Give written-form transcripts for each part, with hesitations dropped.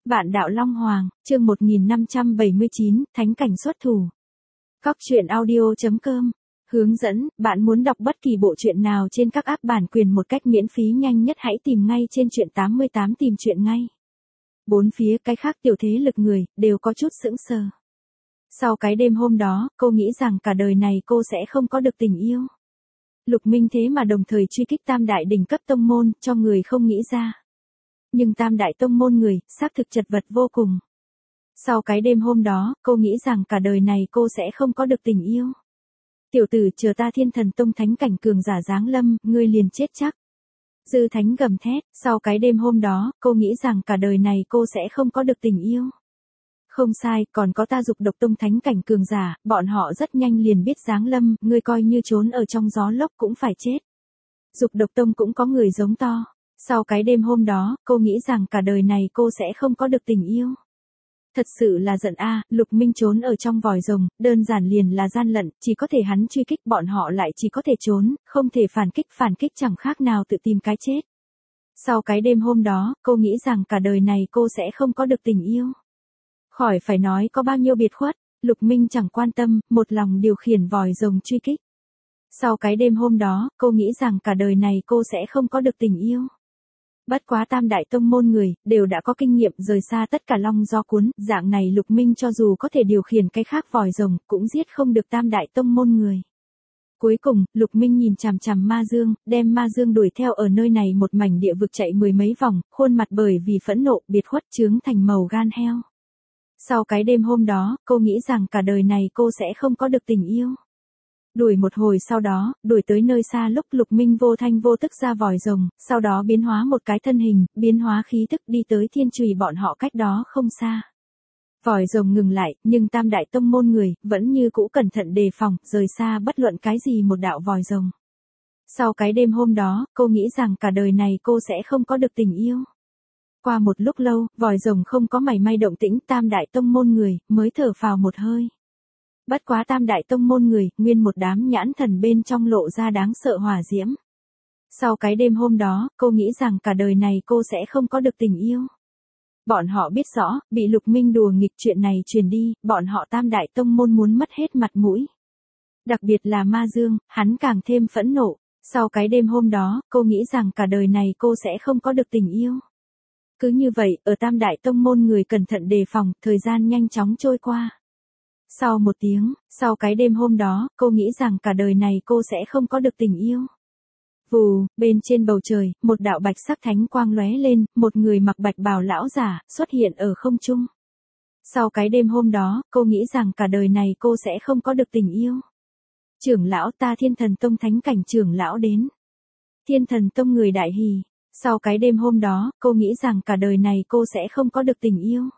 Vạn đạo Long Hoàng, chương 1579, Thánh cảnh xuất thủ. Cóc truyện audio.com hướng dẫn, bạn muốn đọc bất kỳ bộ truyện nào trên các app bản quyền một cách miễn phí nhanh nhất hãy tìm ngay trên truyện 88 tìm truyện ngay. Bốn phía cái khác tiểu thế lực người, đều có chút sững sờ. Sau cái đêm hôm đó, cô nghĩ rằng cả đời này cô sẽ không có được tình yêu. Lục Minh thế mà đồng thời truy kích tam đại đỉnh cấp tông môn, cho người không nghĩ ra. Nhưng tam đại tông môn người, xác thực chật vật vô cùng. Sau cái đêm hôm đó, cô nghĩ rằng cả đời này cô sẽ không có được tình yêu. Tiểu tử, chờ ta Thiên Thần Tông thánh cảnh cường giả giáng lâm, ngươi liền chết chắc. Dư Thánh gầm thét, sau cái đêm hôm đó, cô nghĩ rằng cả đời này cô sẽ không có được tình yêu. Không sai, còn có ta Dục Độc Tông thánh cảnh cường giả, bọn họ rất nhanh liền biết giáng lâm, ngươi coi như trốn ở trong gió lốc cũng phải chết. Dục Độc Tông cũng có người giống to. Sau cái đêm hôm đó, cô nghĩ rằng cả đời này cô sẽ không có được tình yêu. Thật sự là giận a, Lục Minh trốn ở trong vòi rồng, đơn giản liền là gian lận, chỉ có thể hắn truy kích bọn họ lại chỉ có thể trốn, không thể phản kích chẳng khác nào tự tìm cái chết. Sau cái đêm hôm đó, cô nghĩ rằng cả đời này cô sẽ không có được tình yêu. Khỏi phải nói có bao nhiêu biệt khuất, Lục Minh chẳng quan tâm, một lòng điều khiển vòi rồng truy kích. Sau cái đêm hôm đó, cô nghĩ rằng cả đời này cô sẽ không có được tình yêu. Bất quá tam đại tông môn người, đều đã có kinh nghiệm rời xa tất cả long gió cuốn, dạng này Lục Minh cho dù có thể điều khiển cái khác vòi rồng, cũng giết không được tam đại tông môn người. Cuối cùng, Lục Minh nhìn chằm chằm Ma Dương, đem Ma Dương đuổi theo ở nơi này một mảnh địa vực chạy mười mấy vòng, khuôn mặt bởi vì phẫn nộ, biệt khuất chướng thành màu gan heo. Sau cái đêm hôm đó, cô nghĩ rằng cả đời này cô sẽ không có được tình yêu. Đuổi một hồi sau đó, đuổi tới nơi xa lúc Lục Minh vô thanh vô tức ra vòi rồng, sau đó biến hóa một cái thân hình, biến hóa khí tức đi tới Thiên Trùy bọn họ cách đó không xa. Vòi rồng ngừng lại, nhưng tam đại tông môn người, vẫn như cũ cẩn thận đề phòng, rời xa bất luận cái gì một đạo vòi rồng. Sau cái đêm hôm đó, cô nghĩ rằng cả đời này cô sẽ không có được tình yêu. Qua một lúc lâu, vòi rồng không có mảy may động tĩnh, tam đại tông môn người, mới thở phào một hơi. Bất quá tam đại tông môn người, nguyên một đám nhãn thần bên trong lộ ra đáng sợ hỏa diễm. Sau cái đêm hôm đó, cô nghĩ rằng cả đời này cô sẽ không có được tình yêu. Bọn họ biết rõ, bị Lục Minh đùa nghịch chuyện này truyền đi, bọn họ tam đại tông môn muốn mất hết mặt mũi. Đặc biệt là Ma Dương, hắn càng thêm phẫn nộ. Sau cái đêm hôm đó, cô nghĩ rằng cả đời này cô sẽ không có được tình yêu. Cứ như vậy, ở tam đại tông môn người cẩn thận đề phòng, thời gian nhanh chóng trôi qua. Sau một tiếng, sau cái đêm hôm đó, cô nghĩ rằng cả đời này cô sẽ không có được tình yêu. Vù, bên trên bầu trời, một đạo bạch sắc thánh quang lóe lên, một người mặc bạch bào lão giả, xuất hiện ở không trung. Sau cái đêm hôm đó, cô nghĩ rằng cả đời này cô sẽ không có được tình yêu. Trưởng lão ta Thiên Thần Tông thánh cảnh trưởng lão đến. Thiên Thần Tông người đại hỉ. Sau cái đêm hôm đó, cô nghĩ rằng cả đời này cô sẽ không có được tình yêu.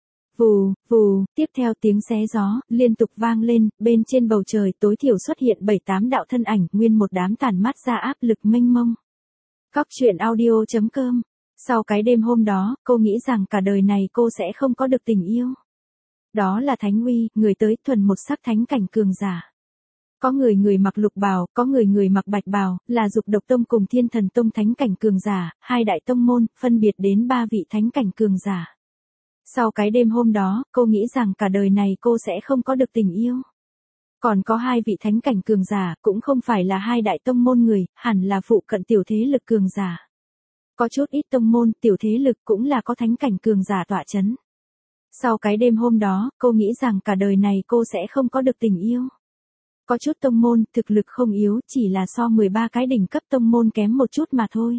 Vù, vù, tiếp theo tiếng xé gió, liên tục vang lên, bên trên bầu trời tối thiểu xuất hiện 7-8 đạo thân ảnh, nguyên một đám tản mát ra áp lực mênh mông. Cóc truyện audio.com sau cái đêm hôm đó, cô nghĩ rằng cả đời này cô sẽ không có được tình yêu. Đó là Thánh Uy, người tới thuần một sắc thánh cảnh cường giả. Có người mặc lục bào, có người mặc bạch bào, là Dục Độc Tông cùng Thiên Thần Tông thánh cảnh cường giả, hai đại tông môn, phân biệt đến 3 vị thánh cảnh cường giả. Sau cái đêm hôm đó, cô nghĩ rằng cả đời này cô sẽ không có được tình yêu. Còn có 2 vị thánh cảnh cường giả, cũng không phải là hai đại tông môn người, hẳn là phụ cận tiểu thế lực cường giả. Có chút ít tông môn, tiểu thế lực cũng là có thánh cảnh cường giả tọa chấn. Sau cái đêm hôm đó, cô nghĩ rằng cả đời này cô sẽ không có được tình yêu. Có chút tông môn, thực lực không yếu, chỉ là so 13 cái đỉnh cấp tông môn kém một chút mà thôi.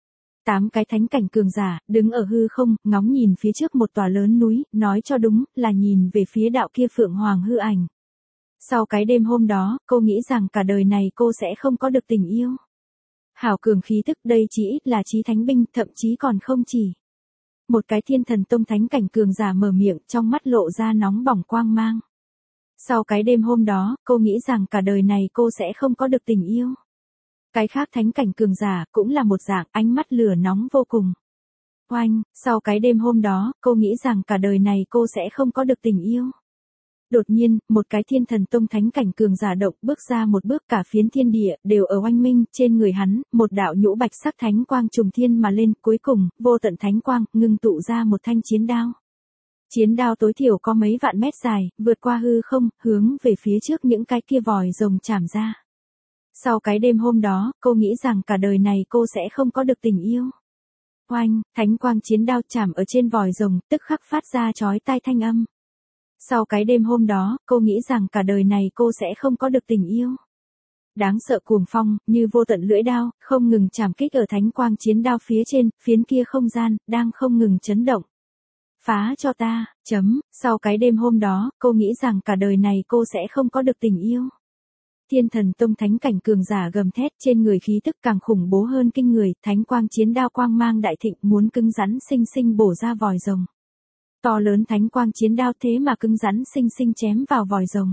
8 cái thánh cảnh cường giả, đứng ở hư không, ngóng nhìn phía trước một tòa lớn núi, nói cho đúng, là nhìn về phía đạo kia Phượng Hoàng hư ảnh. Sau cái đêm hôm đó, cô nghĩ rằng cả đời này cô sẽ không có được tình yêu. Hảo cường khí tức, đây chỉ ít là chí thánh binh, thậm chí còn không chỉ. Một cái Thiên Thần Tông thánh cảnh cường giả mở miệng, trong mắt lộ ra nóng bỏng quang mang. Sau cái đêm hôm đó, cô nghĩ rằng cả đời này cô sẽ không có được tình yêu. Cái khác thánh cảnh cường giả cũng là một dạng, ánh mắt lửa nóng vô cùng. Oanh, sau cái đêm hôm đó, cô nghĩ rằng cả đời này cô sẽ không có được tình yêu. Đột nhiên, một cái Thiên Thần Tông thánh cảnh cường giả động bước ra một bước, cả phiến thiên địa đều ở oanh minh, trên người hắn, một đạo nhũ bạch sắc thánh quang trùng thiên mà lên, cuối cùng, vô tận thánh quang ngưng tụ ra một thanh chiến đao. Chiến đao tối thiểu có mấy vạn mét dài, vượt qua hư không, hướng về phía trước những cái kia vòi rồng chạm ra. Sau cái đêm hôm đó, cô nghĩ rằng cả đời này cô sẽ không có được tình yêu. Oanh, thánh quang chiến đao chạm ở trên vòi rồng, tức khắc phát ra chói tai thanh âm. Sau cái đêm hôm đó, cô nghĩ rằng cả đời này cô sẽ không có được tình yêu. Đáng sợ cuồng phong, như vô tận lưỡi đao, không ngừng chạm kích ở thánh quang chiến đao phía trên, phiến kia không gian, đang không ngừng chấn động. Phá cho ta, sau cái đêm hôm đó, cô nghĩ rằng cả đời này cô sẽ không có được tình yêu. Thiên Thần Tông thánh cảnh cường giả gầm thét, trên người khí tức càng khủng bố hơn kinh người, thánh quang chiến đao quang mang đại thịnh muốn cứng rắn sinh sinh bổ ra vòi rồng. To lớn thánh quang chiến đao thế mà cứng rắn sinh sinh chém vào vòi rồng.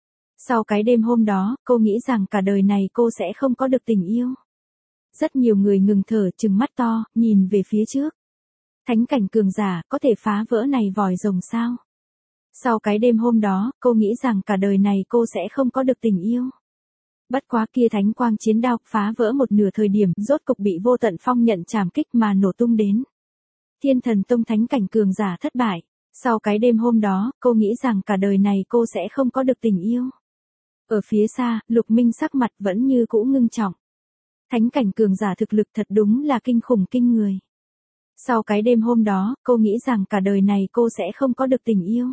Sau cái đêm hôm đó, cô nghĩ rằng cả đời này cô sẽ không có được tình yêu. Rất nhiều người ngừng thở trừng mắt to, nhìn về phía trước. Thánh cảnh cường giả có thể phá vỡ này vòi rồng sao? Sau cái đêm hôm đó, cô nghĩ rằng cả đời này cô sẽ không có được tình yêu. Bất quá kia thánh quang chiến đao phá vỡ một nửa thời điểm, rốt cục bị vô tận phong nhận chạm kích mà nổ tung đến. Thiên Thần Tông thánh cảnh cường giả thất bại. Sau cái đêm hôm đó, cô nghĩ rằng cả đời này cô sẽ không có được tình yêu. Ở phía xa, Lục Minh sắc mặt vẫn như cũ ngưng trọng. Thánh cảnh cường giả thực lực thật đúng là kinh khủng kinh người. Sau cái đêm hôm đó, cô nghĩ rằng cả đời này cô sẽ không có được tình yêu.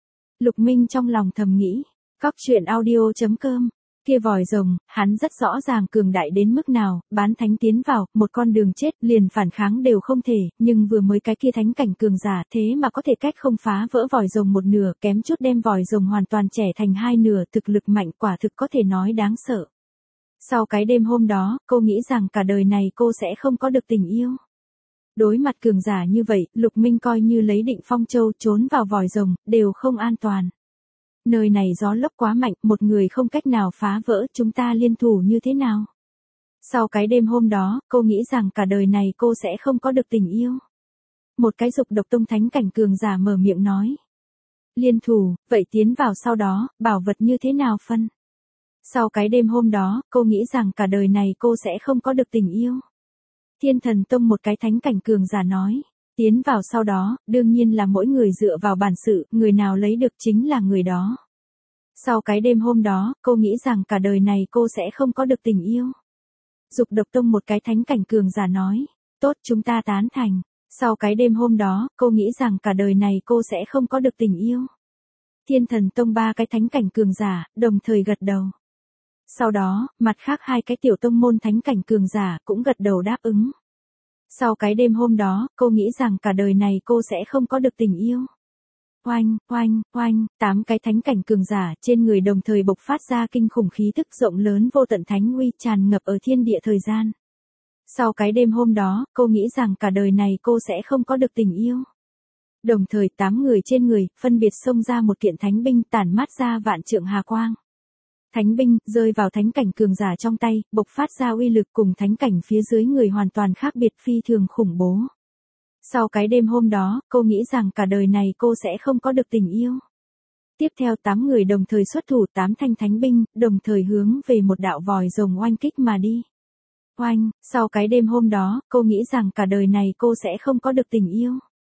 Lục Minh trong lòng thầm nghĩ. Cóc truyện audio.com. Kia vòi rồng, hắn rất rõ ràng cường đại đến mức nào, bán thánh tiến vào, một con đường chết, liền phản kháng đều không thể, nhưng vừa mới cái kia thánh cảnh cường giả thế mà có thể cách không phá vỡ vòi rồng một nửa, kém chút đem vòi rồng hoàn toàn chẻ thành hai nửa, thực lực mạnh quả thực có thể nói đáng sợ. Sau cái đêm hôm đó, cô nghĩ rằng cả đời này cô sẽ không có được tình yêu. Đối mặt cường giả như vậy, Lục Minh coi như lấy Định Phong Châu trốn vào vòi rồng, đều không an toàn. Nơi này gió lốc quá mạnh, một người không cách nào phá vỡ, chúng ta liên thủ như thế nào? Sau cái đêm hôm đó, cô nghĩ rằng cả đời này cô sẽ không có được tình yêu. Một cái dục độc tông thánh cảnh cường giả mở miệng nói. Liên thủ, vậy tiến vào sau đó, bảo vật như thế nào phân? Sau cái đêm hôm đó, cô nghĩ rằng cả đời này cô sẽ không có được tình yêu. Thiên Thần Tông một cái thánh cảnh cường giả nói. Tiến vào sau đó, đương nhiên là mỗi người dựa vào bản sự, người nào lấy được chính là người đó. Sau cái đêm hôm đó, cô nghĩ rằng cả đời này cô sẽ không có được tình yêu. Dục độc tông một cái thánh cảnh cường giả nói. Tốt, chúng ta tán thành. Sau cái đêm hôm đó, cô nghĩ rằng cả đời này cô sẽ không có được tình yêu. Thiên Thần Tông ba cái thánh cảnh cường giả, đồng thời gật đầu. Sau đó, mặt khác hai cái tiểu tông môn thánh cảnh cường giả cũng gật đầu đáp ứng. Sau cái đêm hôm đó, cô nghĩ rằng cả đời này cô sẽ không có được tình yêu. Oanh, oanh, oanh, 8 cái thánh cảnh cường giả trên người đồng thời bộc phát ra kinh khủng khí tức rộng lớn vô tận thánh uy tràn ngập ở thiên địa thời gian. Sau cái đêm hôm đó, cô nghĩ rằng cả đời này cô sẽ không có được tình yêu. Đồng thời 8 người trên người, phân biệt xông ra một kiện thánh binh tản mát ra vạn trượng hà quang. Thánh binh, rơi vào thánh cảnh cường giả trong tay, bộc phát ra uy lực cùng thánh cảnh phía dưới người hoàn toàn khác biệt phi thường khủng bố. Sau cái đêm hôm đó, cô nghĩ rằng cả đời này cô sẽ không có được tình yêu. Tiếp theo 8 người đồng thời xuất thủ 8 thanh thánh binh, đồng thời hướng về một đạo vòi rồng oanh kích mà đi. Oanh, sau cái đêm hôm đó, cô nghĩ rằng cả đời này cô sẽ không có được tình yêu.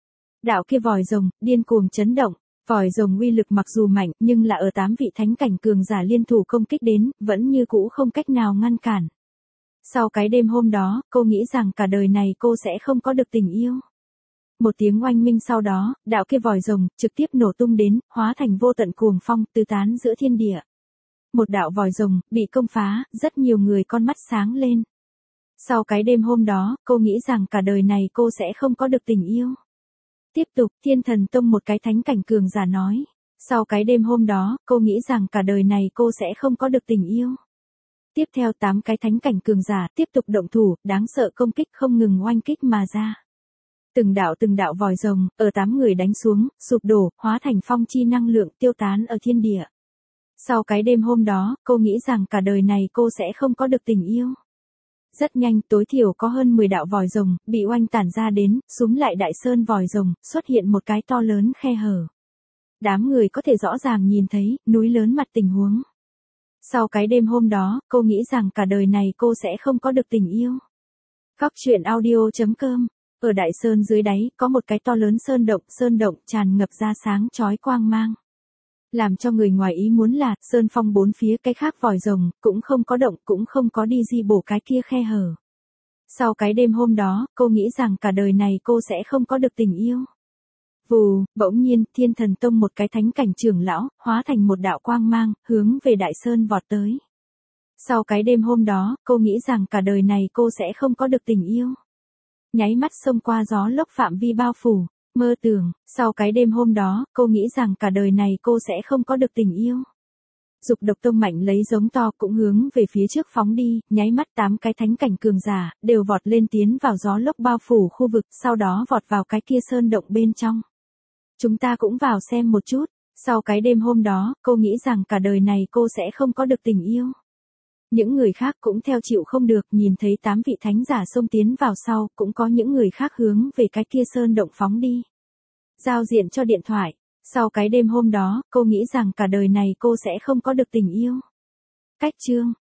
Đạo kia vòi rồng, điên cuồng chấn động. Vòi rồng uy lực mặc dù mạnh, nhưng là ở 8 vị thánh cảnh cường giả liên thủ công kích đến, vẫn như cũ không cách nào ngăn cản. Sau cái đêm hôm đó, cô nghĩ rằng cả đời này cô sẽ không có được tình yêu. Một tiếng oanh minh sau đó, đạo kia vòi rồng, trực tiếp nổ tung đến, hóa thành vô tận cuồng phong, tứ tán giữa thiên địa. Một đạo vòi rồng, bị công phá, rất nhiều người con mắt sáng lên. Sau cái đêm hôm đó, cô nghĩ rằng cả đời này cô sẽ không có được tình yêu. Tiếp tục, Thiên Thần Tông một cái thánh cảnh cường giả nói. Sau cái đêm hôm đó, cô nghĩ rằng cả đời này cô sẽ không có được tình yêu. Tiếp theo 8 cái thánh cảnh cường giả tiếp tục động thủ, đáng sợ công kích không ngừng oanh kích mà ra. Từng đạo vòi rồng, ở 8 người đánh xuống, sụp đổ, hóa thành phong chi năng lượng tiêu tán ở thiên địa. Sau cái đêm hôm đó, cô nghĩ rằng cả đời này cô sẽ không có được tình yêu. Rất nhanh, tối thiểu có hơn 10 đạo vòi rồng, bị oanh tản ra đến, súm lại đại sơn vòi rồng, xuất hiện một cái to lớn khe hở. Đám người có thể rõ ràng nhìn thấy, núi lớn mặt tình huống. Sau cái đêm hôm đó, cô nghĩ rằng cả đời này cô sẽ không có được tình yêu. Cóc truyện audio.com Ở Đại Sơn dưới đáy, có một cái to lớn sơn động tràn ngập ra sáng chói quang mang. Làm cho người ngoài ý muốn là, sơn phong bốn phía cái khác vòi rồng, cũng không có động, cũng không có đi di bổ cái kia khe hở. Sau cái đêm hôm đó, cô nghĩ rằng cả đời này cô sẽ không có được tình yêu. Vù, bỗng nhiên, Thiên Thần Tông một cái thánh cảnh trưởng lão, hóa thành một đạo quang mang, hướng về Đại Sơn vọt tới. Sau cái đêm hôm đó, cô nghĩ rằng cả đời này cô sẽ không có được tình yêu. Nháy mắt xông qua gió lốc phạm vi bao phủ, mơ tưởng, sau cái đêm hôm đó, cô nghĩ rằng cả đời này cô sẽ không có được tình yêu. Dục Độc Tông mạnh lấy giống to cũng hướng về phía trước phóng đi, nháy mắt 8 cái thánh cảnh cường giả, đều vọt lên tiến vào gió lốc bao phủ khu vực, sau đó vọt vào cái kia sơn động bên trong. Chúng ta cũng vào xem một chút, sau cái đêm hôm đó, cô nghĩ rằng cả đời này cô sẽ không có được tình yêu. Những người khác cũng theo chịu không được, nhìn thấy 8 vị thánh giả xông tiến vào sau, cũng có những người khác hướng về cái kia sơn động phóng đi. Giao diện cho điện thoại. Sau cái đêm hôm đó, cô nghĩ rằng cả đời này cô sẽ không có được tình yêu. Cách chương